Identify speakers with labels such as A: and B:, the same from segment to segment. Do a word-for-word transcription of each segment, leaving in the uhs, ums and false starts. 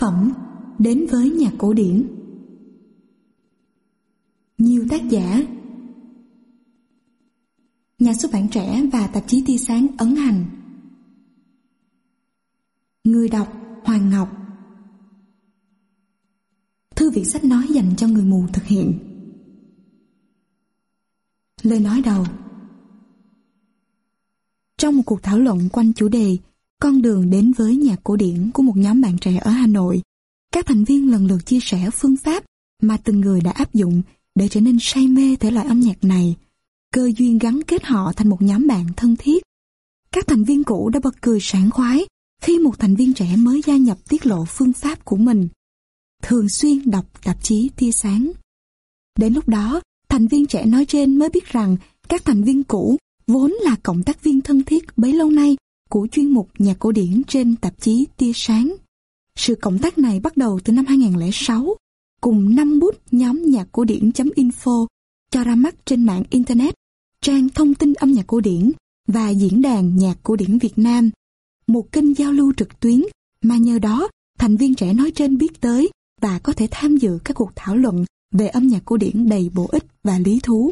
A: phẩm Đến với nhạc cổ điển. Nhiều tác giả. Nhà xuất bản Trẻ và tạp chí Tia Sáng ấn hành. Người đọc Hoàng Ngọc. Thư viện sách nói dành cho người mù thực hiện. Lời nói đầu. Trong một cuộc thảo luận quanh chủ đề Con đường đến với nhạc cổ điển của một nhóm bạn trẻ ở Hà Nội, các thành viên lần lượt chia sẻ phương pháp mà từng người đã áp dụng để trở nên say mê thể loại âm nhạc này. Cơ duyên gắn kết họ thành một nhóm bạn thân thiết. Các thành viên cũ đã bật cười sảng khoái khi một thành viên trẻ mới gia nhập tiết lộ phương pháp của mình. Thường xuyên đọc tạp chí Tia Sáng. Đến lúc đó, thành viên trẻ nói trên mới biết rằng các thành viên cũ vốn là cộng tác viên thân thiết bấy lâu nay của chuyên mục nhạc cổ điển trên tạp chí Tia Sáng. Sự cộng tác này bắt đầu từ năm hai không không sáu, cùng năm bút nhóm nhạc cổ điển.info cho ra mắt trên mạng Internet, trang thông tin âm nhạc cổ điển và diễn đàn nhạc cổ điển Việt Nam, một kênh giao lưu trực tuyến mà nhờ đó thành viên trẻ nói trên biết tới và có thể tham dự các cuộc thảo luận về âm nhạc cổ điển đầy bổ ích và lý thú.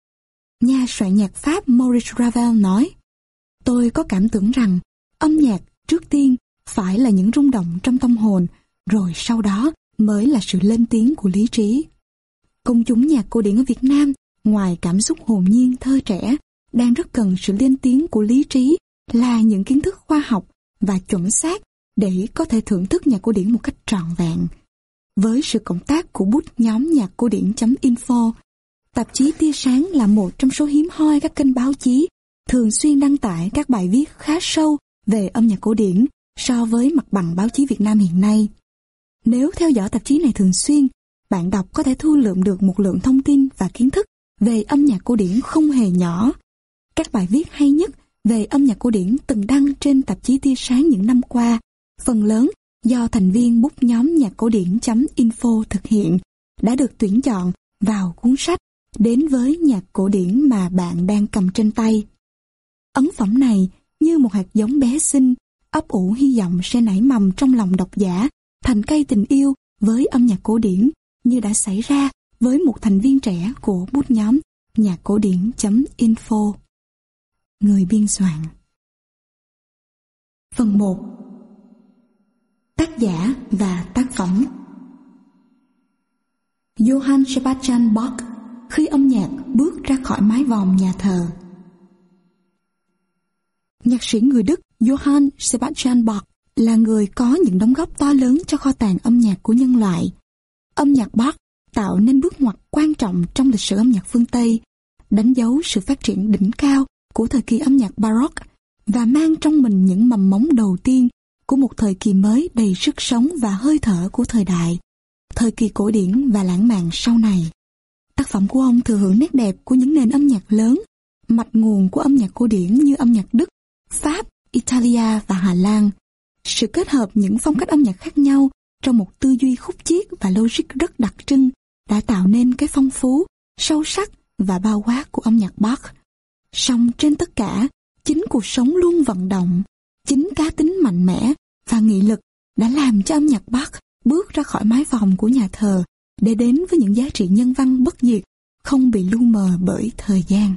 A: Nhà soạn nhạc Pháp Maurice Ravel nói: Tôi có cảm tưởng rằng âm nhạc trước tiên phải là những rung động trong tâm hồn, rồi sau đó mới là sự lên tiếng của lý trí. Công chúng nhạc cổ điển ở Việt Nam, ngoài cảm xúc hồn nhiên thơ trẻ, đang rất cần sự lên tiếng của lý trí là những kiến thức khoa học và chuẩn xác để có thể thưởng thức nhạc cổ điển một cách trọn vẹn. Với sự cộng tác của bút nhóm nhạc cổ điển.info, tạp chí Tia Sáng là một trong số hiếm hoi các kênh báo chí thường xuyên đăng tải các bài viết khá sâu về âm nhạc cổ điển so với mặt bằng báo chí Việt Nam hiện nay. Nếu theo dõi tạp chí này thường xuyên, bạn đọc có thể thu lượm được một lượng thông tin và kiến thức về âm nhạc cổ điển không hề nhỏ. Các bài viết hay nhất về âm nhạc cổ điển từng đăng trên tạp chí Tia Sáng những năm qua, phần lớn do thành viên bút nhóm nhạc cổ điển.info thực hiện, đã được tuyển chọn vào cuốn sách Đến với nhạc cổ điển mà bạn đang cầm trên tay. Ấn phẩm này như một hạt giống bé xinh, ấp ủ hy vọng sẽ nảy mầm trong lòng độc giả thành cây tình yêu với âm nhạc cổ điển, như đã xảy ra với một thành viên trẻ của bút nhóm nhạc cổ điển.info. Người biên soạn. Phần một. Tác giả và tác phẩm. Johann Sebastian Bach, khi âm nhạc bước ra khỏi mái vòm nhà thờ. Nhạc sĩ người Đức Johann Sebastian Bach là người có những đóng góp to lớn cho kho tàng âm nhạc của nhân loại. Âm nhạc Bach tạo nên bước ngoặt quan trọng trong lịch sử âm nhạc phương Tây, đánh dấu sự phát triển đỉnh cao của thời kỳ âm nhạc Baroque và mang trong mình những mầm mống đầu tiên của một thời kỳ mới đầy sức sống và hơi thở của thời đại, thời kỳ cổ điển và lãng mạn sau này. Tác phẩm của ông thừa hưởng nét đẹp của những nền âm nhạc lớn, mạch nguồn của âm nhạc cổ điển như âm nhạc Đức, Pháp, Italia và Hà Lan. Sự kết hợp những phong cách âm nhạc khác nhau trong một tư duy khúc chiết và logic rất đặc trưng đã tạo nên cái phong phú, sâu sắc và bao quát của âm nhạc Bach. Song trên tất cả, chính cuộc sống luôn vận động, chính cá tính mạnh mẽ và nghị lực đã làm cho âm nhạc Bach bước ra khỏi mái vòm của nhà thờ để đến với những giá trị nhân văn bất diệt, không bị lu mờ bởi thời gian.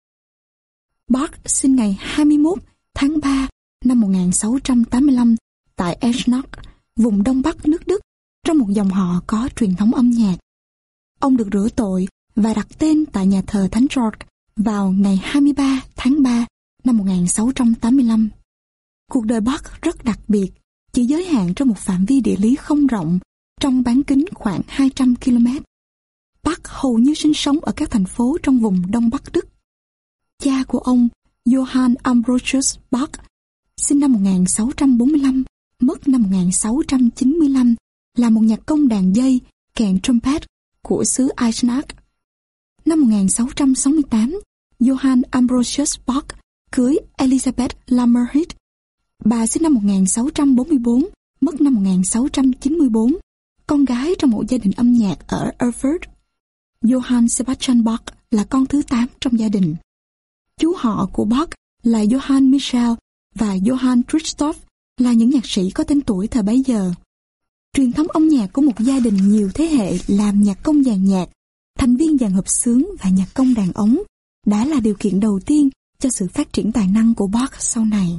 A: Bach sinh ngày hai mươi mốt tháng ba năm một nghìn sáu trăm tám mươi lăm tại Eisenach, vùng Đông Bắc nước Đức, trong một dòng họ có truyền thống âm nhạc. Ông được rửa tội và đặt tên tại nhà thờ Thánh George vào ngày hai mươi ba tháng ba năm một nghìn sáu trăm tám mươi lăm. Cuộc đời Bach rất đặc biệt, chỉ giới hạn trong một phạm vi địa lý không rộng, trong bán kính khoảng hai trăm ki lô mét. Bach hầu như sinh sống ở các thành phố trong vùng Đông Bắc Đức. Cha của ông, Johann Ambrosius Bach, sinh năm một nghìn sáu trăm bốn mươi lăm, mất năm một nghìn sáu trăm chín mươi lăm, là một nhạc công đàn dây, kèn trumpet của xứ Eisenach. Năm một nghìn sáu trăm sáu mươi tám, Johann Ambrosius Bach cưới Elisabeth Lammerhit. Bà sinh năm một nghìn sáu trăm bốn mươi bốn, mất năm một nghìn sáu trăm chín mươi bốn, con gái trong một gia đình âm nhạc ở Erfurt. Johann Sebastian Bach là con thứ tám trong gia đình. Chú họ của Bach là Johann Michel và Johann Christoph là những nhạc sĩ có tên tuổi thời bấy giờ. Truyền thống âm nhạc của một gia đình nhiều thế hệ làm nhạc công dàn nhạc, thành viên dàn hợp xướng và nhạc công đàn ống đã là điều kiện đầu tiên cho sự phát triển tài năng của Bach sau này.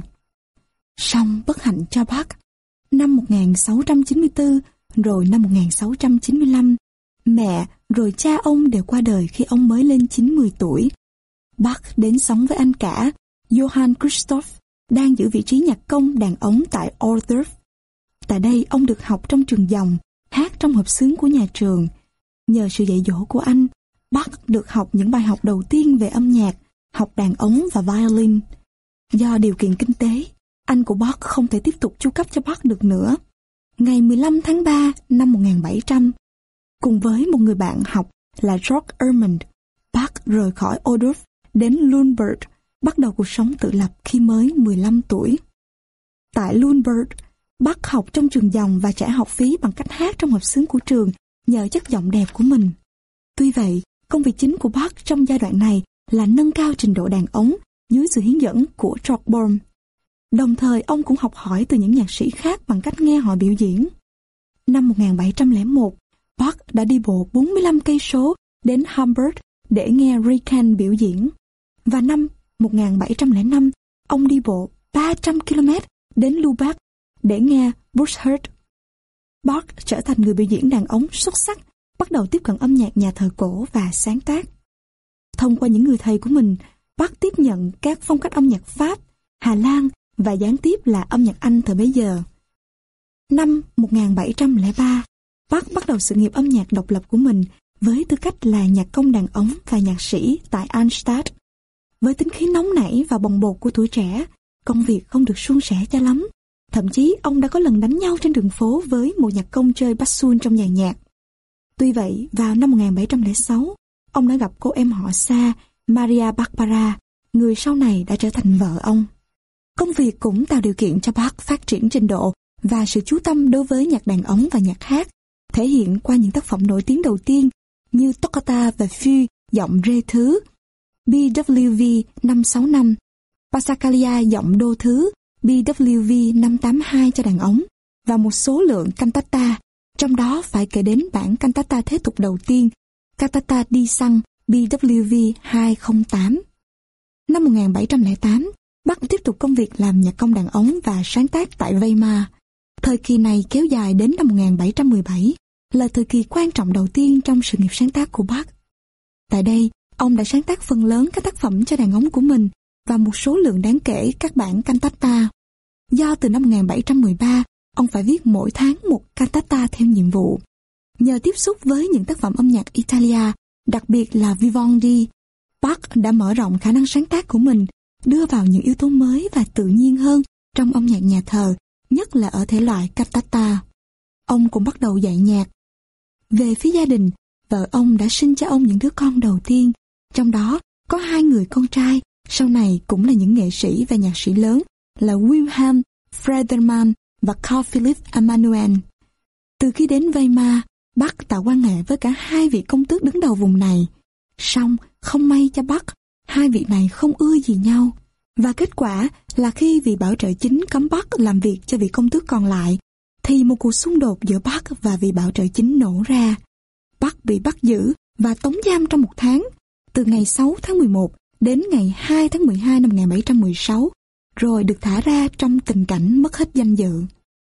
A: Song bất hạnh cho Bach, năm một nghìn sáu trăm chín mươi tư rồi năm một nghìn sáu trăm chín mươi lăm, mẹ rồi cha ông đều qua đời khi ông mới lên chín mươi tuổi. Bach đến sống với anh cả, Johann Christoph, đang giữ vị trí nhạc công đàn ống tại Ohrdruf. Tại đây ông được học trong trường dòng, hát trong hợp xướng của nhà trường. Nhờ sự dạy dỗ của anh, Bach được học những bài học đầu tiên về âm nhạc, học đàn ống và violin. Do điều kiện kinh tế, anh của Bach không thể tiếp tục chu cấp cho Bach được nữa. Ngày mười lăm tháng ba năm một nghìn bảy trăm, cùng với một người bạn học là George Ermund, Bach rời khỏi Ohrdruf đến Lüneburg, bắt đầu cuộc sống tự lập khi mới mười lăm tuổi. Tại Lüneburg, Bach học trong trường dòng và trả học phí bằng cách hát trong hợp xướng của trường nhờ chất giọng đẹp của mình. Tuy vậy, công việc chính của Bach trong giai đoạn này là nâng cao trình độ đàn ống dưới sự hướng dẫn của George Bohm. Đồng thời, ông cũng học hỏi từ những nhạc sĩ khác bằng cách nghe họ biểu diễn. Năm một nghìn bảy trăm lẻ một, Bach đã đi bộ bốn mươi lăm cây số đến Hamburg để nghe Requiem biểu diễn. Và năm một nghìn bảy trăm lẻ năm, ông đi bộ ba trăm ki lô mét đến Lübeck để nghe Burkhard. Bach trở thành người biểu diễn đàn ống xuất sắc, bắt đầu tiếp cận âm nhạc nhà thờ cổ và sáng tác. Thông qua những người thầy của mình, Bach tiếp nhận các phong cách âm nhạc Pháp, Hà Lan và gián tiếp là âm nhạc Anh thời bấy giờ. Năm một nghìn bảy trăm lẻ ba, Bach bắt đầu sự nghiệp âm nhạc độc lập của mình với tư cách là nhạc công đàn ống và nhạc sĩ tại Arnstadt. Với tính khí nóng nảy và bồng bột của tuổi trẻ, công việc không được suôn sẻ cho lắm. Thậm chí ông đã có lần đánh nhau trên đường phố với một nhạc công chơi bassoon trong dàn nhạc. Tuy vậy, vào năm một nghìn bảy trăm lẻ sáu, ông đã gặp cô em họ xa Maria Barbara, người sau này đã trở thành vợ ông. Công việc cũng tạo điều kiện cho Bach phát triển trình độ và sự chú tâm đối với nhạc đàn ống và nhạc hát, thể hiện qua những tác phẩm nổi tiếng đầu tiên như Toccata và Fugue giọng rê thứ, B W V năm sáu năm, Passacaglia giọng đô thứ, B W V năm tám hai cho đàn ống, và một số lượng cantata, trong đó phải kể đến bản cantata thế tục đầu tiên, Cantata đi Sang, B W V hai không tám. Năm một nghìn bảy trăm lẻ tám, Bach tiếp tục công việc làm nhạc công đàn ống và sáng tác tại Weimar. Thời kỳ này kéo dài đến năm một nghìn bảy trăm mười bảy, là thời kỳ quan trọng đầu tiên trong sự nghiệp sáng tác của Bach. Tại đây, ông đã sáng tác phần lớn các tác phẩm cho đàn ống của mình và một số lượng đáng kể các bản cantata. Do từ năm một nghìn bảy trăm mười ba, ông phải viết mỗi tháng một cantata theo nhiệm vụ. Nhờ tiếp xúc với những tác phẩm âm nhạc Italia, đặc biệt là Vivaldi, Bach đã mở rộng khả năng sáng tác của mình, đưa vào những yếu tố mới và tự nhiên hơn trong âm nhạc nhà thờ, nhất là ở thể loại cantata. Ông cũng bắt đầu dạy nhạc. Về phía gia đình, vợ ông đã sinh cho ông những đứa con đầu tiên, trong đó có hai người con trai, sau này cũng là những nghệ sĩ và nhạc sĩ lớn là Wilhelm Fredermann và Carl Philipp Emanuel. Từ khi đến Weimar, Bach tạo quan hệ với cả hai vị công tước đứng đầu vùng này. Song không may cho Bach, hai vị này không ưa gì nhau. Và kết quả là khi vị bảo trợ chính cấm Bach làm việc cho vị công tước còn lại, thì một cuộc xung đột giữa Bach và vị bảo trợ chính nổ ra. Bach bị bắt giữ và tống giam trong một tháng, từ ngày sáu tháng mười một đến ngày hai tháng mười hai năm một nghìn bảy trăm mười sáu, rồi được thả ra trong tình cảnh mất hết danh dự.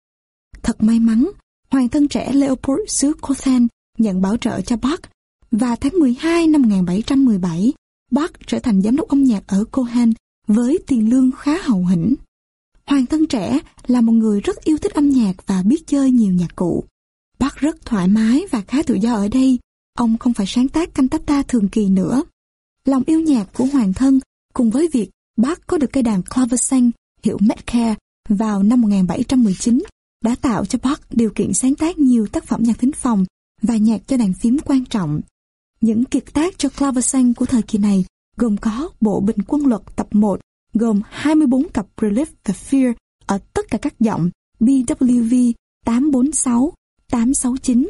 A: Thật may mắn, hoàng thân trẻ Leopold xứ Cothen nhận bảo trợ cho Bach, và tháng mười hai năm một nghìn bảy trăm mười bảy, Bach trở thành giám đốc âm nhạc ở Cohen với tiền lương khá hậu hĩnh. Hoàng thân trẻ là một người rất yêu thích âm nhạc và biết chơi nhiều nhạc cụ. Bach rất thoải mái và khá tự do ở đây, ông không phải sáng tác cantata thường kỳ nữa. Lòng yêu nhạc của hoàng thân cùng với việc Bach có được cây đàn clavecin hiệu Metcalfe vào năm một nghìn bảy trăm mười chín đã tạo cho Bach điều kiện sáng tác nhiều tác phẩm nhạc thính phòng và nhạc cho đàn phím quan trọng. Những kiệt tác cho clavecin của thời kỳ này gồm có bộ bình quân luật tập một, gồm hai mươi bốn cặp relief và fear ở tất cả các giọng B W V tám bốn sáu, tám sáu chín,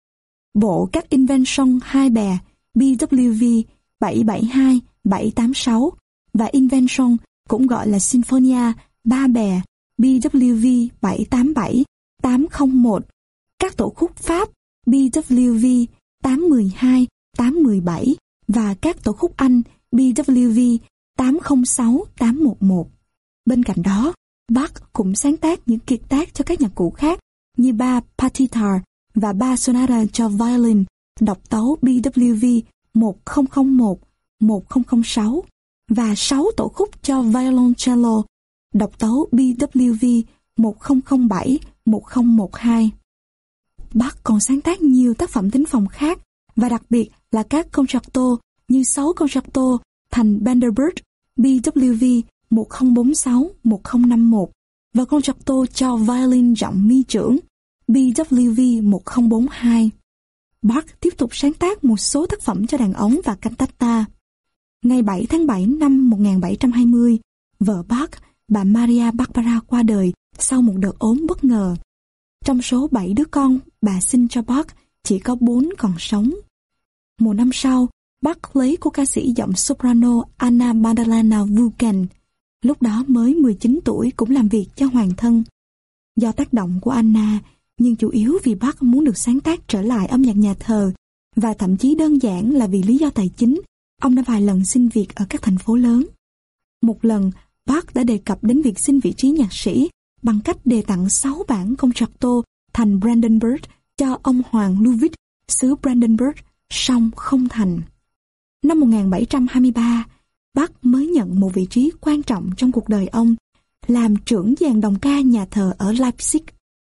A: bộ các invention hai bè B W V bảy bảy hai, bảy tám sáu và invention cũng gọi là sinfonia ba bè B W V bảy tám bảy, tám không một, các các tổ khúc Pháp B W V tám một hai, tám một bảy và các tổ khúc Anh B W V tám không sáu, tám một một. Bên cạnh đó, Bach cũng sáng tác những kiệt tác cho các nhạc cụ khác như ba Partitar và ba Sonata cho violin, độc tấu B W V một không không một, một không không sáu và sáu tổ khúc cho violoncello, độc tấu B W V một không không bảy, một không một hai. Bach còn sáng tác nhiều tác phẩm thính phòng khác và đặc biệt là các concerto như sáu concerto thành Bänderbund B W V một không bốn sáu, một không năm một và concerto cho violin giọng mi trưởng B W V một không bốn hai. Bach tiếp tục sáng tác một số tác phẩm cho đàn ống và cantata. Ngày bảy tháng bảy năm một nghìn bảy trăm hai mươi, vợ Bach, bà Maria Barbara qua đời sau một đợt ốm bất ngờ. Trong số bảy đứa con bà sinh cho Bach, chỉ có bốn còn sống. Một năm sau, Bach lấy cô ca sĩ giọng soprano Anna Magdalena Vulcan, lúc đó mới mười chín tuổi, cũng làm việc cho hoàng thân. Do tác động của Anna, nhưng chủ yếu vì Bach muốn được sáng tác trở lại âm nhạc nhà thờ, và thậm chí đơn giản là vì lý do tài chính, ông đã vài lần xin việc ở các thành phố lớn. Một lần, Bach đã đề cập đến việc xin vị trí nhạc sĩ bằng cách đề tặng sáu bản concerto thành Brandenburg cho ông Hoàng Ludwig xứ Brandenburg, song không thành. Năm một nghìn bảy trăm hai mươi ba, Bach mới nhận một vị trí quan trọng trong cuộc đời ông, làm trưởng dàn đồng ca nhà thờ ở Leipzig.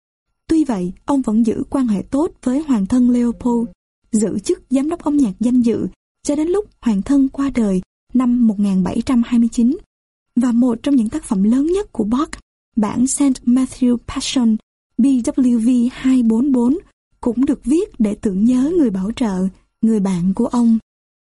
A: Tuy vậy, ông vẫn giữ quan hệ tốt với hoàng thân Leopold, giữ chức giám đốc âm nhạc danh dự cho đến lúc hoàng thân qua đời năm một nghìn bảy trăm hai mươi chín. Và một trong những tác phẩm lớn nhất của Bach, bản Saint Matthew Passion B W V hai bốn bốn, cũng được viết để tưởng nhớ người bảo trợ, người bạn của ông.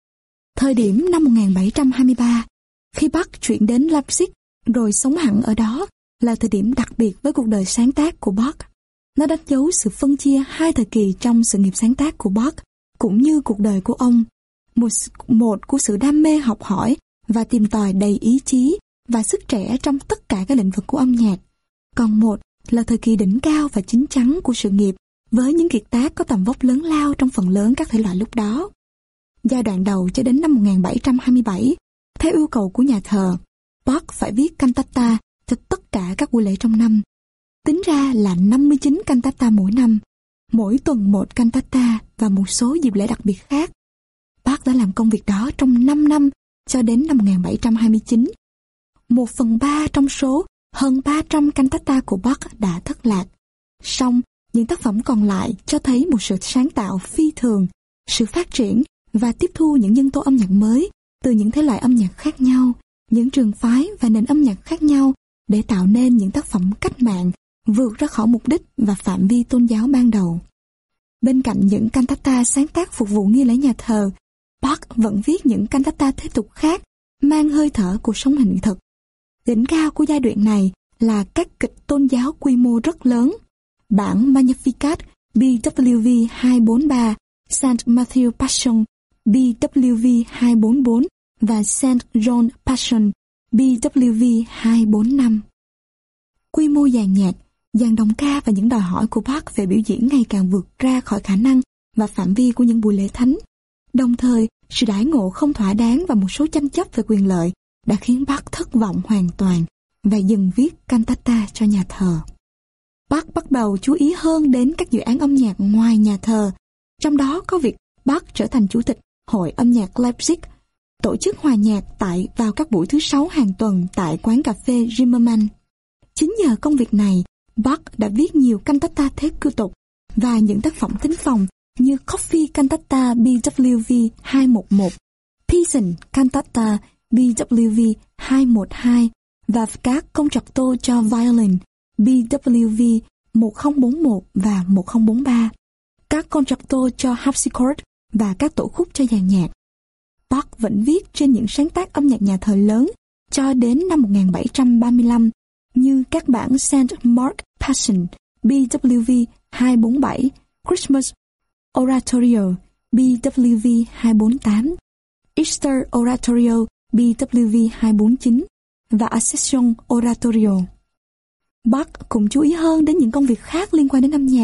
A: Thời điểm năm một nghìn bảy trăm hai mươi ba, khi Bach chuyển đến Leipzig rồi sống hẳn ở đó, là thời điểm đặc biệt với cuộc đời sáng tác của Bach. Nó đánh dấu sự phân chia hai thời kỳ trong sự nghiệp sáng tác của Bach, cũng như cuộc đời của ông. Một, một của sự đam mê học hỏi và tìm tòi đầy ý chí và sức trẻ trong tất cả các lĩnh vực của âm nhạc. Còn một là thời kỳ đỉnh cao và chín chắn của sự nghiệp, với những kiệt tác có tầm vóc lớn lao trong phần lớn các thể loại lúc đó. Giai đoạn đầu cho đến năm một nghìn bảy trăm hai mươi bảy, theo yêu cầu của nhà thờ, Bach phải viết cantata cho tất cả các buổi lễ trong năm. Tính ra là năm mươi chín cantata mỗi năm, mỗi tuần một cantata và một số dịp lễ đặc biệt khác. Bach đã làm công việc đó trong năm năm cho đến năm một nghìn bảy trăm hai mươi chín. Một phần ba trong số hơn ba trăm cantata của Bach đã thất lạc. Song, những tác phẩm còn lại cho thấy một sự sáng tạo phi thường, sự phát triển và tiếp thu những nhân tố âm nhạc mới từ những thể loại âm nhạc khác nhau, những trường phái và nền âm nhạc khác nhau để tạo nên những tác phẩm cách mạng vượt ra khỏi mục đích và phạm vi tôn giáo ban đầu. Bên cạnh những cantata sáng tác phục vụ nghi lễ nhà thờ, Bach vẫn viết những cantata thế tục khác mang hơi thở cuộc sống hiện thực. Đỉnh cao của giai đoạn này là các kịch tôn giáo quy mô rất lớn, bản Magnificat B W V hai bốn ba, Saint Matthew Passion B W V hai bốn bốn và Saint John Passion B W V hai bốn năm. Quy mô dàn nhạc, dàn đồng ca và những đòi hỏi của Bach về biểu diễn ngày càng vượt ra khỏi khả năng và phạm vi của những buổi lễ thánh. Đồng thời, sự đãi ngộ không thỏa đáng và một số tranh chấp về quyền lợi đã khiến Bach thất vọng hoàn toàn và dừng viết cantata cho nhà thờ. Bach bắt đầu chú ý hơn đến các dự án âm nhạc ngoài nhà thờ, trong đó có việc Bach trở thành chủ tịch Hội âm nhạc Leipzig, tổ chức hòa nhạc tại vào các buổi thứ sáu hàng tuần tại quán cà phê Zimmermann. Chính nhờ công việc này, Bach đã viết nhiều cantata thế cư tục và những tác phẩm thính phòng như Coffee Cantata B W V hai một một, Peasant Cantata B W V hai một hai và các concerto cho violin B W V một không bốn một và một không bốn ba, các concerto cho harpsichord và các tổ khúc cho dàn nhạc. Bach vẫn viết trên những sáng tác âm nhạc nhà thờ lớn cho đến năm một nghìn bảy trăm ba mươi lăm, như các bản Saint Mark Passion B W V hai bốn bảy, Christmas Oratorio B W V hai bốn tám, Easter Oratorio B W V hai bốn chín và Ascension Oratorio. Bach cũng chú ý hơn đến những công việc khác liên quan đến âm nhạc,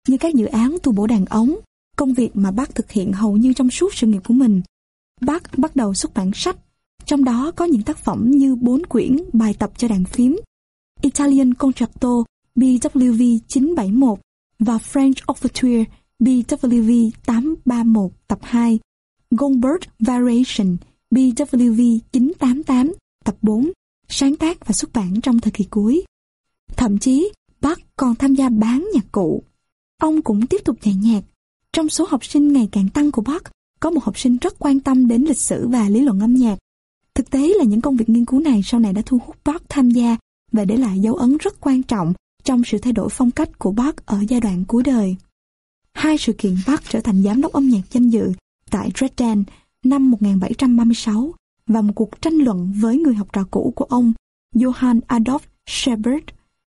A: như các dự án tu bổ đàn ống, công việc mà Bach thực hiện hầu như trong suốt sự nghiệp của mình. Bach bắt đầu xuất bản sách, trong đó có những tác phẩm như bốn quyển bài tập cho đàn phím, Italian Concerto B W V chín bảy mốt và French Overture B W V tám ba mốt tập hai, Goldberg Variation B W V chín tám tám tập bốn, sáng tác và xuất bản trong thời kỳ cuối. Thậm chí, Bach còn tham gia bán nhạc cụ. Ông cũng tiếp tục dạy nhạc. Trong số học sinh ngày càng tăng của Bach, có một học sinh rất quan tâm đến lịch sử và lý luận âm nhạc. Thực tế là những công việc nghiên cứu này sau này đã thu hút Bach tham gia và để lại dấu ấn rất quan trọng trong sự thay đổi phong cách của Bach ở giai đoạn cuối đời. Hai sự kiện Bach trở thành giám đốc âm nhạc danh dự tại Dresden năm một nghìn bảy trăm ba mươi sáu và một cuộc tranh luận với người học trò cũ của ông Johann Adolf Schubert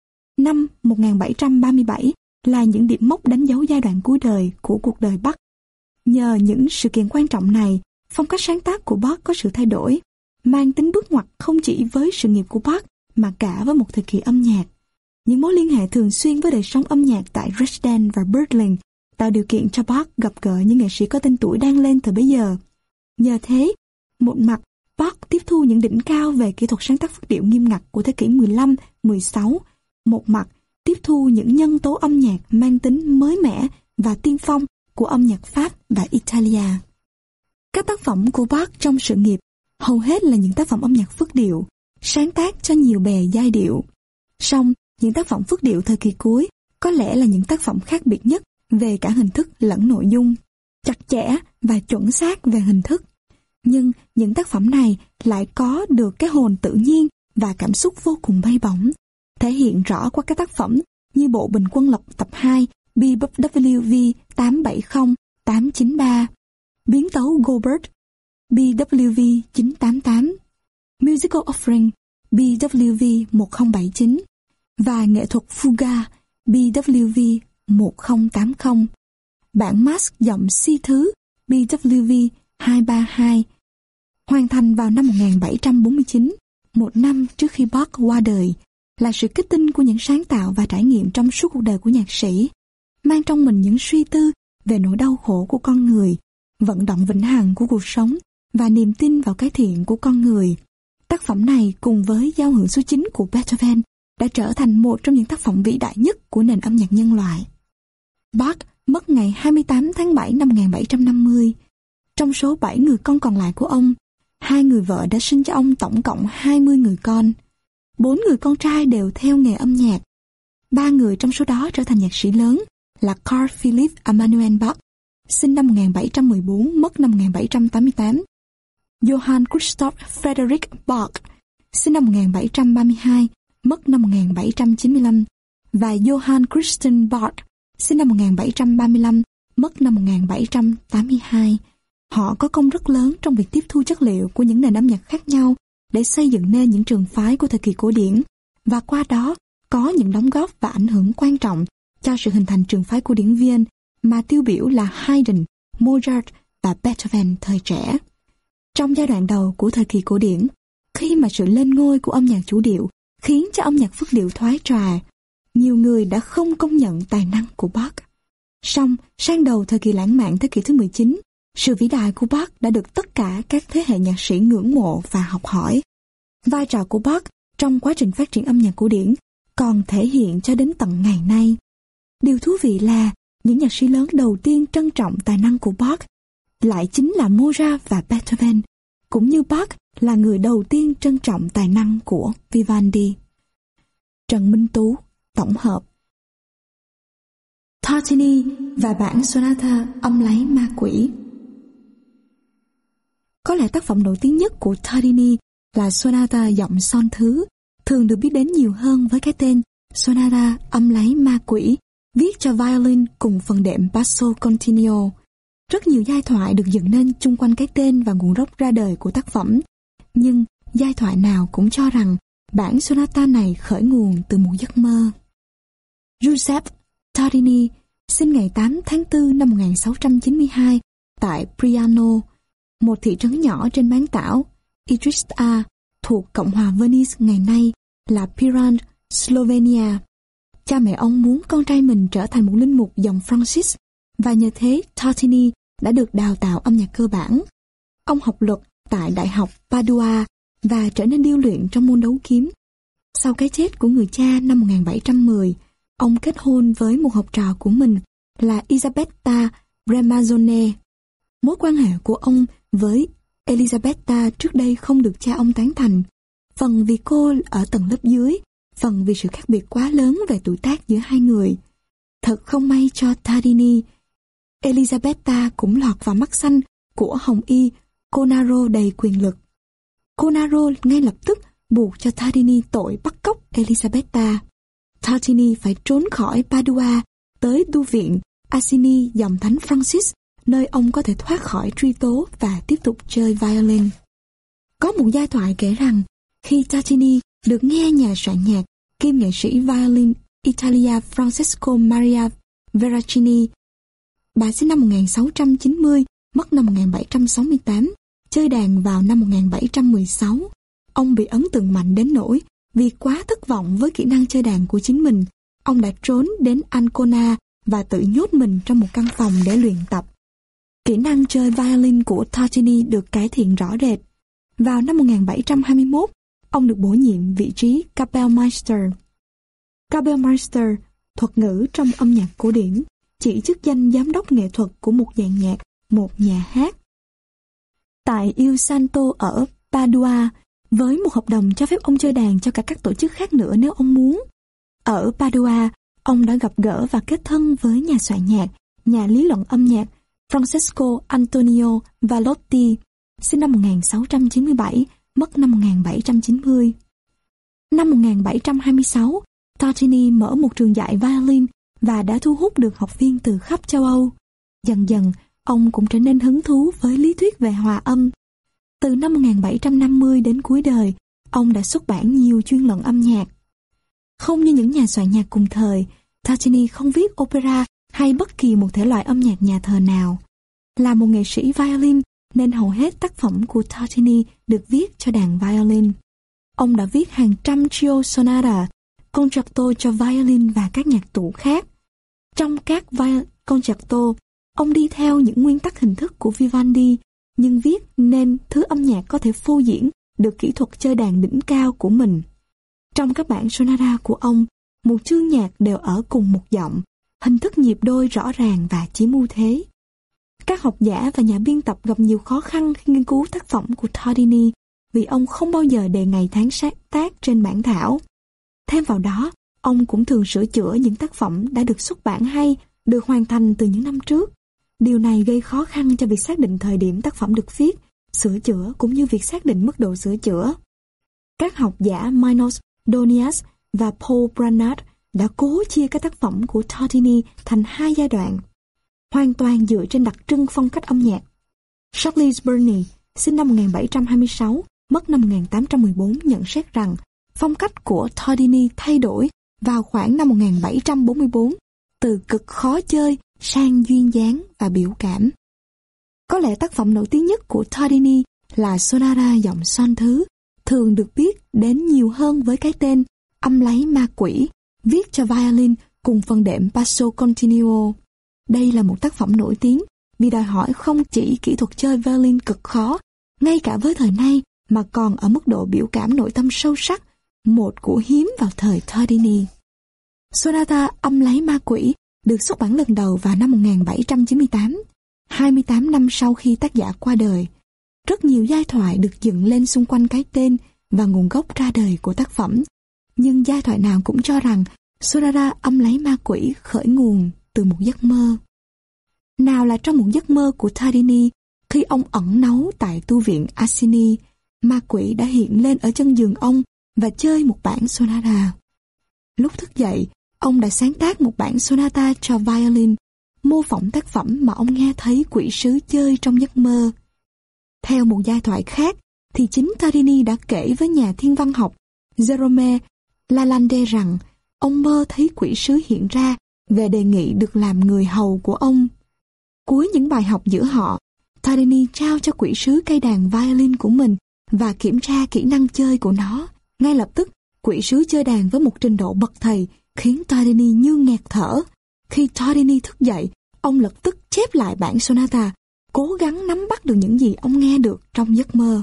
A: năm một nghìn bảy trăm ba mươi bảy là những điểm mốc đánh dấu giai đoạn cuối đời của cuộc đời Bach. Nhờ những sự kiện quan trọng này, phong cách sáng tác của Bach có sự thay đổi, mang tính bước ngoặt không chỉ với sự nghiệp của Bach mà cả với một thời kỳ âm nhạc. Những mối liên hệ thường xuyên với đời sống âm nhạc tại Dresden và Berlin tạo điều kiện cho Bach gặp gỡ những nghệ sĩ có tên tuổi đang lên thời bấy giờ. Nhờ thế, một mặt, Bach tiếp thu những đỉnh cao về kỹ thuật sáng tác phức điệu nghiêm ngặt của thế kỷ mười lăm, mười sáu, một mặt tiếp thu những nhân tố âm nhạc mang tính mới mẻ và tiên phong của âm nhạc Pháp và Italia. Các tác phẩm của Bach trong sự nghiệp hầu hết là những tác phẩm âm nhạc phức điệu, sáng tác cho nhiều bè giai điệu. Song, những tác phẩm phức điệu thời kỳ cuối có lẽ là những tác phẩm khác biệt nhất về cả hình thức lẫn nội dung, chặt chẽ và chuẩn xác về hình thức. Nhưng những tác phẩm này lại có được cái hồn tự nhiên và cảm xúc vô cùng bay bổng, thể hiện rõ qua các tác phẩm như bộ Bình Quân Lộc tập hai B W V tám bảy không tám chín ba, biến tấu Goldberg B W V chín tám tám, Musical Offering B W V một không bảy chín và nghệ thuật Fuga B W V một không tám không, bản mask giọng C thứ B W V hai ba hai, hoàn thành vào năm một nghìn bảy trăm bốn mươi chín, một năm trước khi Bach qua đời, là sự kết tinh của những sáng tạo và trải nghiệm trong suốt cuộc đời của nhạc sĩ, mang trong mình những suy tư về nỗi đau khổ của con người, vận động vĩnh hằng của cuộc sống và niềm tin vào cái thiện của con người. Tác phẩm này cùng với giao hưởng số chín của Beethoven đã trở thành một trong những tác phẩm vĩ đại nhất của nền âm nhạc nhân loại. Bach mất ngày hai mươi tám tháng bảy năm một nghìn bảy trăm năm mươi. Trong số bảy người con còn lại của ông, hai người vợ đã sinh cho ông tổng cộng hai mươi người con. Bốn người con trai đều theo nghề âm nhạc. Ba người trong số đó trở thành nhạc sĩ lớn là Carl Philipp Emanuel Bach, sinh năm một nghìn bảy trăm mười bốn, mất năm một nghìn bảy trăm tám mươi tám. Johann Christoph Friedrich Bach, sinh năm một nghìn bảy trăm ba mươi hai, mất năm một nghìn bảy trăm chín mươi lăm, và Johann Christian Bach, sinh năm một nghìn bảy trăm ba mươi lăm, mất năm một nghìn bảy trăm tám mươi hai. Họ có công rất lớn trong việc tiếp thu chất liệu của những nền âm nhạc khác nhau để xây dựng nên những trường phái của thời kỳ cổ điển, và qua đó có những đóng góp và ảnh hưởng quan trọng cho sự hình thành trường phái cổ điển Viên mà tiêu biểu là Haydn, Mozart và Beethoven thời trẻ. Trong giai đoạn đầu của thời kỳ cổ điển, khi mà sự lên ngôi của âm nhạc chủ điệu khiến cho âm nhạc phức điệu thoái trà, nhiều người đã không công nhận tài năng của Bach. Song, sang đầu thời kỳ lãng mạn thế kỷ thứ mười chín, sự vĩ đại của Bach đã được tất cả các thế hệ nhạc sĩ ngưỡng mộ và học hỏi. Vai trò của Bach trong quá trình phát triển âm nhạc cổ điển còn thể hiện cho đến tận ngày nay. Điều thú vị là những nhạc sĩ lớn đầu tiên trân trọng tài năng của Bach lại chính là Mozart và Beethoven, cũng như Bach là người đầu tiên trân trọng tài năng của Vivaldi. Trần Minh Tú tổng hợp Tartini và bản Sonata âm lấy ma quỷ. Có lẽ tác phẩm nổi tiếng nhất của Tartini là Sonata giọng son thứ, thường được biết đến nhiều hơn với cái tên Sonata âm lấy ma quỷ, viết cho violin cùng phần đệm basso continuo. Rất nhiều giai thoại được dựng nên chung quanh cái tên và nguồn gốc ra đời của tác phẩm, nhưng giai thoại nào cũng cho rằng bản sonata này khởi nguồn từ một giấc mơ. Giuseppe Tartini sinh ngày tám tháng tư năm một nghìn sáu trăm chín mươi hai tại Priano, một thị trấn nhỏ trên bán đảo Istria thuộc Cộng hòa Venice ngày nay là Piran, Slovenia. Cha mẹ ông muốn con trai mình trở thành một linh mục dòng Francis, và nhờ thế Tartini đã được đào tạo âm nhạc cơ bản. Ông học luật tại Đại học Padua và trở nên điêu luyện trong môn đấu kiếm. Sau cái chết của người cha năm một nghìn bảy trăm mười, ông kết hôn với một học trò của mình là Elisabetta Remazzone. Mối quan hệ của ông với Elisabetta trước đây không được cha ông tán thành, phần vì cô ở tầng lớp dưới, phần vì sự khác biệt quá lớn về tuổi tác giữa hai người. Thật không may cho Tardini, Elisabetta cũng lọt vào mắt xanh của Hồng Y Cornaro đầy quyền lực. Cornaro ngay lập tức buộc cho Tardini tội bắt cóc Elisabetta. Tardini phải trốn khỏi Padua tới tu viện Assini dòng thánh Francis, nơi ông có thể thoát khỏi truy tố và tiếp tục chơi violin. Có một giai thoại kể rằng khi Tardini được nghe nhà soạn nhạc kiêm nghệ sĩ violin Italia Francesco Maria Veracini, bà sinh năm một nghìn sáu trăm chín mươi, mất năm một nghìn bảy trăm sáu mươi tám, chơi đàn vào năm một nghìn bảy trăm mười sáu. Ông bị ấn tượng mạnh đến nỗi vì quá thất vọng với kỹ năng chơi đàn của chính mình, ông đã trốn đến Ancona và tự nhốt mình trong một căn phòng để luyện tập. Kỹ năng chơi violin của Tartini được cải thiện rõ rệt. Vào năm một nghìn bảy trăm hai mươi mốt, ông được bổ nhiệm vị trí Kapellmeister. Kapellmeister, thuật ngữ trong âm nhạc cổ điển, chỉ chức danh giám đốc nghệ thuật của một dàn nhạc, một nhà hát. Tại Il Santo ở Padua, với một hợp đồng cho phép ông chơi đàn cho cả các tổ chức khác nữa nếu ông muốn. Ở Padua, ông đã gặp gỡ và kết thân với nhà soạn nhạc, nhà lý luận âm nhạc Francesco Antonio Vallotti, sinh năm một nghìn sáu trăm chín mươi bảy, mất năm một nghìn bảy trăm chín mươi. Năm một nghìn bảy trăm hai mươi sáu, Tartini mở một trường dạy violin và đã thu hút được học viên từ khắp châu Âu. Dần dần, ông cũng trở nên hứng thú với lý thuyết về hòa âm. Từ năm một nghìn bảy trăm năm mươi đến cuối đời, ông đã xuất bản nhiều chuyên luận âm nhạc. Không như những nhà soạn nhạc cùng thời, Tartini không viết opera hay bất kỳ một thể loại âm nhạc nhà thờ nào. Là một nghệ sĩ violin nên hầu hết tác phẩm của Tartini được viết cho đàn violin. Ông đã viết hàng trăm trio sonata, concerto cho violin và các nhạc cụ khác. Trong các vi- concerto, ông đi theo những nguyên tắc hình thức của Vivaldi, nhưng viết nên thứ âm nhạc có thể phô diễn được kỹ thuật chơi đàn đỉnh cao của mình. Trong các bản sonata của ông, một chương nhạc đều ở cùng một giọng, hình thức nhịp đôi rõ ràng và chiếm ưu thế. Các học giả và nhà biên tập gặp nhiều khó khăn khi nghiên cứu tác phẩm của Tardini vì ông không bao giờ đề ngày tháng sáng tác trên bản thảo. Thêm vào đó, ông cũng thường sửa chữa những tác phẩm đã được xuất bản hay được hoàn thành từ những năm trước. Điều này gây khó khăn cho việc xác định thời điểm tác phẩm được viết, sửa chữa cũng như việc xác định mức độ sửa chữa. Các học giả Minos Donias và Paul Brannard đã cố chia các tác phẩm của Tardini thành hai giai đoạn, hoàn toàn dựa trên đặc trưng phong cách âm nhạc. Charles Burney, sinh năm một nghìn bảy trăm hai mươi sáu, mất năm một nghìn tám trăm mười bốn, nhận xét rằng phong cách của Tardini thay đổi vào khoảng năm một nghìn bảy trăm bốn mươi bốn, từ cực khó chơi sang duyên dáng và biểu cảm. Có lẽ tác phẩm nổi tiếng nhất của Tardini là Sonata giọng son thứ, thường được biết đến nhiều hơn với cái tên Âm lấy ma quỷ, viết cho violin cùng phần đệm Basso Continuo. Đây là một tác phẩm nổi tiếng vì đòi hỏi không chỉ kỹ thuật chơi violin cực khó, ngay cả với thời nay, mà còn ở mức độ biểu cảm nội tâm sâu sắc, một của hiếm vào thời Tardini. Sonata Âm lấy ma quỷ được xuất bản lần đầu vào năm một nghìn bảy trăm chín mươi tám, hai mươi tám năm sau khi tác giả qua đời. Rất nhiều giai thoại được dựng lên xung quanh cái tên và nguồn gốc ra đời của tác phẩm, nhưng giai thoại nào cũng cho rằng Sonata Âm lấy ma quỷ khởi nguồn từ một giấc mơ. Nào là trong một giấc mơ của Tardini, khi ông ẩn náu tại tu viện Assini, ma quỷ đã hiện lên ở chân giường ông và chơi một bản sonata. Lúc thức dậy, ông đã sáng tác một bản sonata cho violin, mô phỏng tác phẩm mà ông nghe thấy quỷ sứ chơi trong giấc mơ. Theo một giai thoại khác, thì chính Tardini đã kể với nhà thiên văn học Jerome Lalande rằng ông mơ thấy quỷ sứ hiện ra về đề nghị được làm người hầu của ông. Cuối những bài học giữa họ, Tardini trao cho quỷ sứ cây đàn violin của mình và kiểm tra kỹ năng chơi của nó. Ngay lập tức, quỷ sứ chơi đàn với một trình độ bậc thầy khiến Tardini như nghẹt thở. Khi Tardini thức dậy, ông lập tức chép lại bản sonata, cố gắng nắm bắt được những gì ông nghe được trong giấc mơ.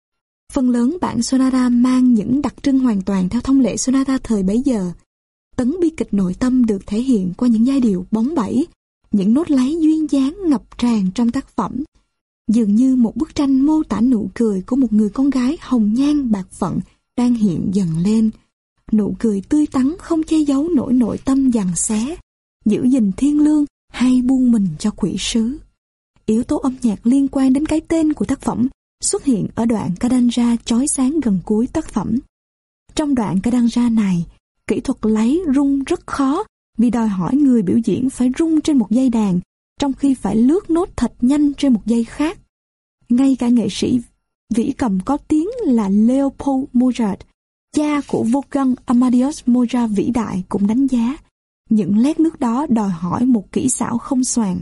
A: Phần lớn bản sonata mang những đặc trưng hoàn toàn theo thông lệ sonata thời bấy giờ. Tấn bi kịch nội tâm được thể hiện qua những giai điệu bóng bẩy, những nốt láy duyên dáng ngập tràn trong tác phẩm. Dường như một bức tranh mô tả nụ cười của một người con gái hồng nhan bạc phận đang hiện dần lên. Nụ cười tươi tắn không che giấu nỗi nội tâm giằng xé, giữ gìn thiên lương hay buông mình cho quỷ sứ. Yếu tố âm nhạc liên quan đến cái tên của tác phẩm xuất hiện ở đoạn cadenza chói sáng gần cuối tác phẩm. Trong đoạn cadenza này, kỹ thuật lấy rung rất khó vì đòi hỏi người biểu diễn phải rung trên một dây đàn, trong khi phải lướt nốt thật nhanh trên một dây khác. Ngay cả nghệ sĩ vĩ cầm có tiếng là Leopold Mozart, cha của Wolfgang Amadeus Mozart vĩ đại, cũng đánh giá những lét nước đó đòi hỏi một kỹ xảo không xoàng.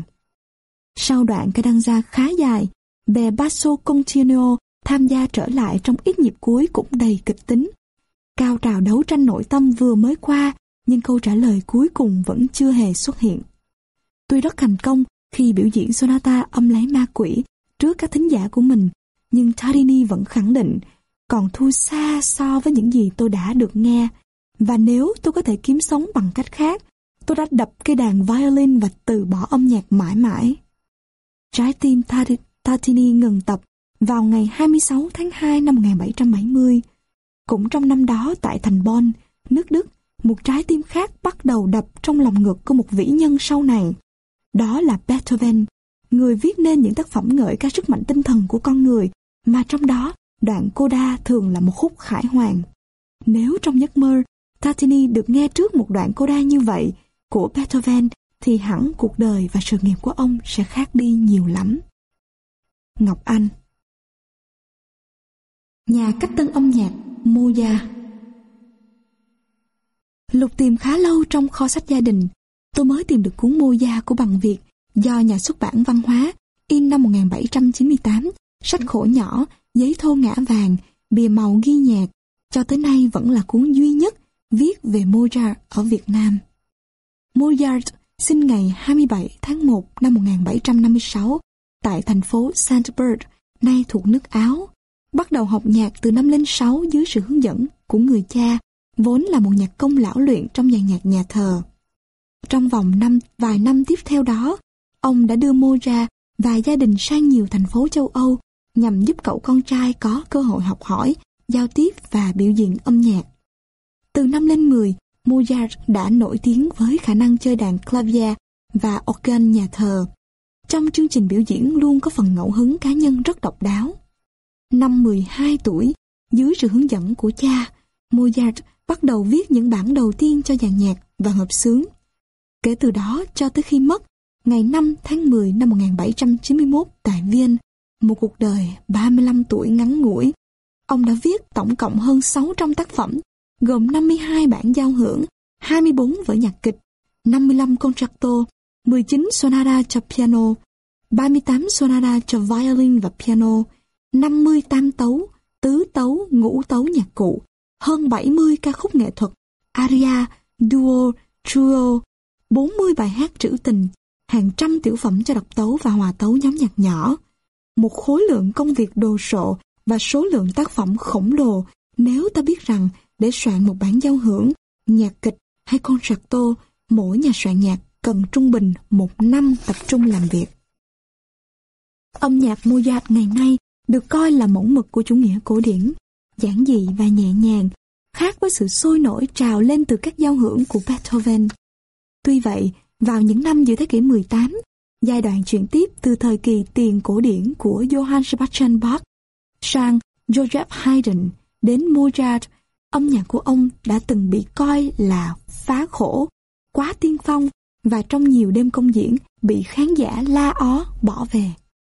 A: Sau đoạn cadenza khá dài, bè basso continuo tham gia trở lại trong ít nhịp cuối cũng đầy kịch tính. Cao trào đấu tranh nội tâm vừa mới qua, nhưng câu trả lời cuối cùng vẫn chưa hề xuất hiện. Tuy rất thành công khi biểu diễn sonata âm lấy ma quỷ trước các thính giả của mình, nhưng Tardini vẫn khẳng định còn thua xa so với những gì tôi đã được nghe, và nếu tôi có thể kiếm sống bằng cách khác, tôi đã đập cây đàn violin và từ bỏ âm nhạc mãi mãi. Trái tim Tardini ngừng tập vào ngày hai mươi sáu tháng hai năm một nghìn bảy trăm bảy mươi. Cũng trong năm đó tại thành Bonn, nước Đức, một trái tim khác bắt đầu đập trong lòng ngực của một vĩ nhân sau này. Đó là Beethoven, người viết nên những tác phẩm ngợi ca sức mạnh tinh thần của con người, mà trong đó đoạn coda thường là một khúc khải hoàn. Nếu trong giấc mơ, Tardini được nghe trước một đoạn coda như vậy của Beethoven, thì hẳn cuộc đời và sự nghiệp của ông sẽ khác đi nhiều lắm. Ngọc Anh. Nhà cách tân âm nhạc Mozart. Lục tìm khá lâu trong kho sách gia đình, tôi mới tìm được cuốn Mozart của Bằng Việt do nhà xuất bản Văn hóa in năm một nghìn bảy trăm chín mươi tám, sách khổ nhỏ, giấy thô ngã vàng, bìa màu ghi nhạc, cho tới nay vẫn là cuốn duy nhất viết về Mozart ở Việt Nam. Mozart sinh ngày hai mươi bảy tháng một năm một nghìn bảy trăm năm mươi sáu tại thành phố Saint Bert, nay thuộc nước Áo. Bắt đầu học nhạc từ năm lên sáu dưới sự hướng dẫn của người cha, vốn là một nhạc công lão luyện trong dàn nhạc nhà thờ. Trong vòng năm vài năm tiếp theo đó, ông đã đưa Mozart và gia đình sang nhiều thành phố châu Âu nhằm giúp cậu con trai có cơ hội học hỏi, giao tiếp và biểu diễn âm nhạc. Từ năm lên mười, Mozart đã nổi tiếng với khả năng chơi đàn clavier và organ nhà thờ. Trong chương trình biểu diễn luôn có phần ngẫu hứng cá nhân rất độc đáo. Năm mười hai tuổi, dưới sự hướng dẫn của cha, Mozart bắt đầu viết những bản đầu tiên cho dàn nhạc và hợp xướng. Kể từ đó cho tới khi mất, ngày năm tháng mười năm một nghìn bảy trăm chín mươi mốt tại Viên, một cuộc đời ba mươi lăm tuổi ngắn ngủi, ông đã viết tổng cộng hơn sáu trăm tác phẩm, gồm năm mươi hai bản giao hưởng, hai mươi bốn vở nhạc kịch, năm mươi lăm concerto, mười chín sonata cho piano, ba mươi tám sonata cho violin và piano, năm mươi tam tấu, tứ tấu, ngũ tấu nhạc cụ, hơn bảy mươi ca khúc nghệ thuật, aria, duo, trio, bốn mươi bài hát trữ tình, hàng trăm tiểu phẩm cho độc tấu và hòa tấu nhóm nhạc nhỏ. Một khối lượng công việc đồ sộ và số lượng tác phẩm khổng lồ nếu ta biết rằng để soạn một bản giao hưởng, nhạc kịch hay concerto, mỗi nhà soạn nhạc cần trung bình một năm tập trung làm việc. Âm nhạc Mozart ngày nay được coi là mẫu mực của chủ nghĩa cổ điển, giản dị và nhẹ nhàng, khác với sự sôi nổi trào lên từ các giao hưởng của Beethoven. Tuy vậy, vào những năm giữa thế kỷ mười tám, giai đoạn chuyển tiếp từ thời kỳ tiền cổ điển của Johann Sebastian Bach sang Joseph Haydn đến Mozart, âm nhạc của ông đã từng bị coi là phá khổ, quá tiên phong và trong nhiều đêm công diễn bị khán giả la ó bỏ về.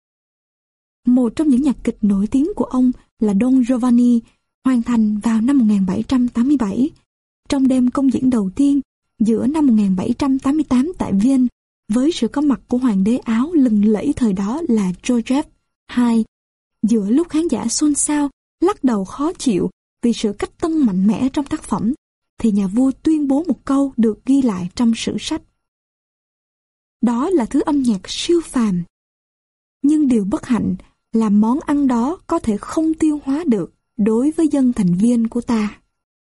A: Một trong những nhạc kịch nổi tiếng của ông là Don Giovanni, hoàn thành vào năm một nghìn bảy trăm tám mươi bảy. Trong đêm công diễn đầu tiên, giữa năm một nghìn bảy trăm tám mươi tám tại Viên, với sự có mặt của hoàng đế Áo lừng lẫy thời đó là Joseph đệ nhị, giữa lúc khán giả xôn xao, lắc đầu khó chịu vì sự cách tân mạnh mẽ trong tác phẩm, thì nhà vua tuyên bố một câu được ghi lại trong sử sách. Đó là thứ âm nhạc siêu phàm. Nhưng điều bất hạnh là món ăn đó có thể không tiêu hóa được đối với dân thành viên của ta.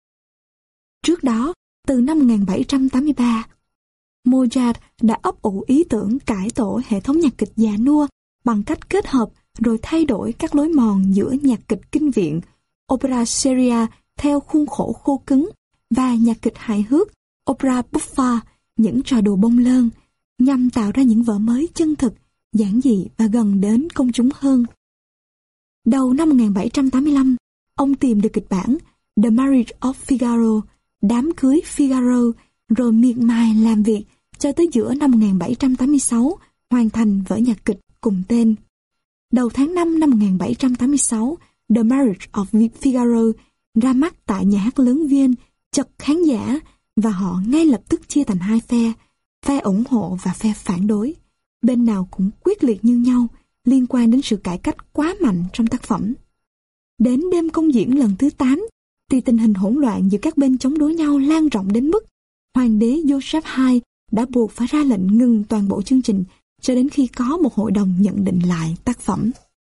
A: Trước đó, từ năm một nghìn bảy trăm tám mươi ba, Mozart đã ấp ủ ý tưởng cải tổ hệ thống nhạc kịch già nua bằng cách kết hợp rồi thay đổi các lối mòn giữa nhạc kịch kinh viện, opera seria theo khuôn khổ khô cứng, và nhạc kịch hài hước, opera buffa, những trò đùa bông lơn, nhằm tạo ra những vở mới chân thực, giản dị và gần đến công chúng hơn. Đầu năm một nghìn bảy trăm tám mươi lăm, ông tìm được kịch bản The Marriage of Figaro, đám cưới Figaro, rồi miệt mài làm việc cho tới giữa năm một nghìn bảy trăm tám mươi sáu hoàn thành vở nhạc kịch cùng tên. Đầu tháng năm năm một nghìn bảy trăm tám mươi sáu, The Marriage of Figaro ra mắt tại nhà hát lớn Viên, chật khán giả, và họ ngay lập tức chia thành hai phe, phe ủng hộ và phe phản đối. Bên nào cũng quyết liệt như nhau liên quan đến sự cải cách quá mạnh trong tác phẩm. Đến đêm công diễn lần thứ tám, thì tình hình hỗn loạn giữa các bên chống đối nhau lan rộng đến mức Hoàng đế Joseph hai đã buộc phải ra lệnh ngừng toàn bộ chương trình cho đến khi có một hội đồng nhận định lại tác phẩm.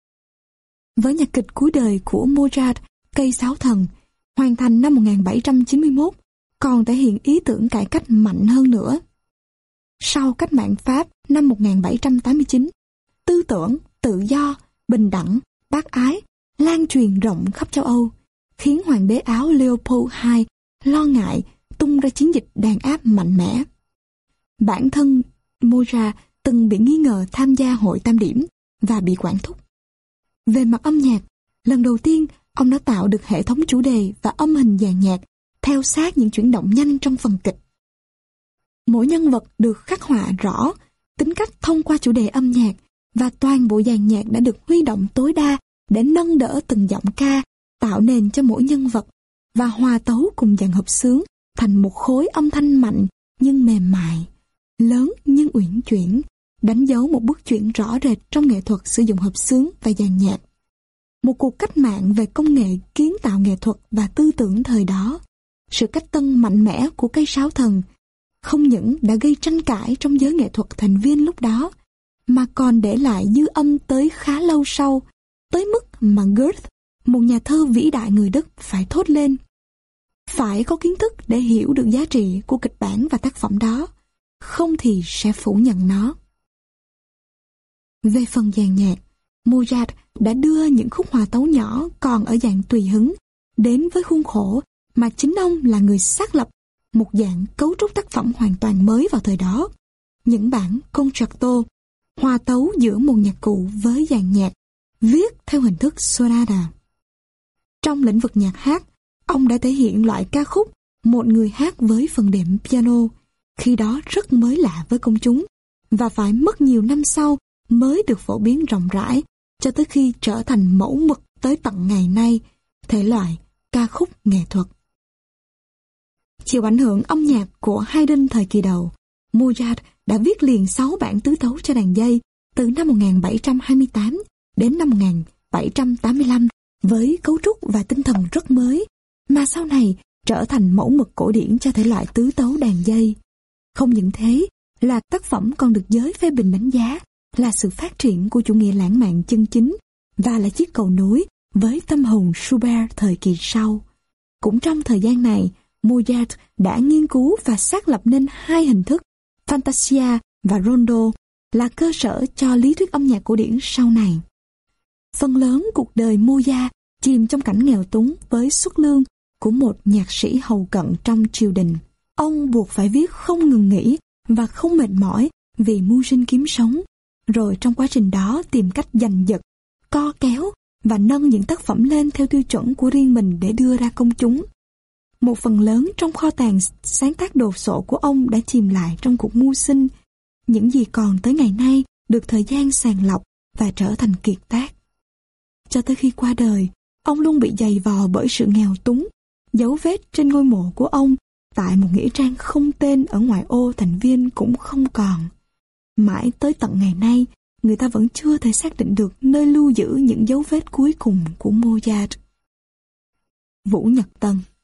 A: Với nhạc kịch cuối đời của Mozart, Cây Sáo Thần, hoàn thành năm một nghìn bảy trăm chín mươi mốt, còn thể hiện ý tưởng cải cách mạnh hơn nữa. Sau cách mạng Pháp năm một nghìn bảy trăm tám mươi chín, tư tưởng tự do, bình đẳng, bác ái lan truyền rộng khắp châu Âu, khiến Hoàng đế Áo Leopold the Second lo ngại tung ra chiến dịch đàn áp mạnh mẽ. Bản thân Mozart từng bị nghi ngờ tham gia hội tam điểm và bị quản thúc. Về mặt âm nhạc, lần đầu tiên ông đã tạo được hệ thống chủ đề và âm hình dàn nhạc theo sát những chuyển động nhanh trong phần kịch. Mỗi nhân vật được khắc họa rõ tính cách thông qua chủ đề âm nhạc, và toàn bộ dàn nhạc đã được huy động tối đa để nâng đỡ từng giọng ca, tạo nền cho mỗi nhân vật, và hòa tấu cùng dàn hợp xướng thành một khối âm thanh mạnh nhưng mềm mại, lớn nhưng uyển chuyển, đánh dấu một bước chuyển rõ rệt trong nghệ thuật sử dụng hợp xướng và dàn nhạc. Một cuộc cách mạng về công nghệ kiến tạo nghệ thuật và tư tưởng thời đó. Sự cách tân mạnh mẽ của Cây Sáo Thần không những đã gây tranh cãi trong giới nghệ thuật thành viên lúc đó, mà còn để lại dư âm tới khá lâu sau, tới mức mà Goethe, một nhà thơ vĩ đại người Đức, phải thốt lên: phải có kiến thức để hiểu được giá trị của kịch bản và tác phẩm đó, không thì sẽ phủ nhận nó. Về phần dàn nhạc, Mozart đã đưa những khúc hòa tấu nhỏ còn ở dạng tùy hứng đến với khuôn khổ mà chính ông là người xác lập, một dạng cấu trúc tác phẩm hoàn toàn mới vào thời đó. Những bản concerto, hòa tấu giữa một nhạc cụ với dàn nhạc, viết theo hình thức sonata. Trong lĩnh vực nhạc hát, ông đã thể hiện loại ca khúc một người hát với phần đệm piano, khi đó rất mới lạ với công chúng, và phải mất nhiều năm sau mới được phổ biến rộng rãi, cho tới khi trở thành mẫu mực tới tận ngày nay, thể loại ca khúc nghệ thuật. Chịu ảnh hưởng âm nhạc của Haydn thời kỳ đầu, Mozart đã viết liền sáu bản tứ tấu cho đàn dây từ năm một nghìn bảy trăm hai mươi tám đến năm một nghìn bảy trăm tám mươi lăm với cấu trúc và tinh thần rất mới, mà sau này trở thành mẫu mực cổ điển cho thể loại tứ tấu đàn dây. Không những thế, là tác phẩm còn được giới phê bình đánh giá là sự phát triển của chủ nghĩa lãng mạn chân chính và là chiếc cầu nối với tâm hồn Schubert thời kỳ sau. Cũng trong thời gian này, Mozart đã nghiên cứu và xác lập nên hai hình thức, Fantasia và Rondo, là cơ sở cho lý thuyết âm nhạc cổ điển sau này. Phần lớn cuộc đời Mozart chìm trong cảnh nghèo túng với suất lương của một nhạc sĩ hầu cận trong triều đình. Ông buộc phải viết không ngừng nghỉ và không mệt mỏi vì mưu sinh kiếm sống, rồi trong quá trình đó tìm cách giành giật, co kéo và nâng những tác phẩm lên theo tiêu chuẩn của riêng mình để đưa ra công chúng. Một phần lớn trong kho tàng sáng tác đồ sộ của ông đã chìm lại trong cuộc mưu sinh, những gì còn tới ngày nay được thời gian sàng lọc và trở thành kiệt tác. Cho tới khi qua đời, ông luôn bị dày vò bởi sự nghèo túng. Dấu vết trên ngôi mộ của ông tại một nghĩa trang không tên ở ngoại ô thành Viên cũng không còn. Mãi tới tận ngày nay, người ta vẫn chưa thể xác định được nơi lưu giữ những dấu vết cuối cùng của Mozart. Vũ Nhật Tân.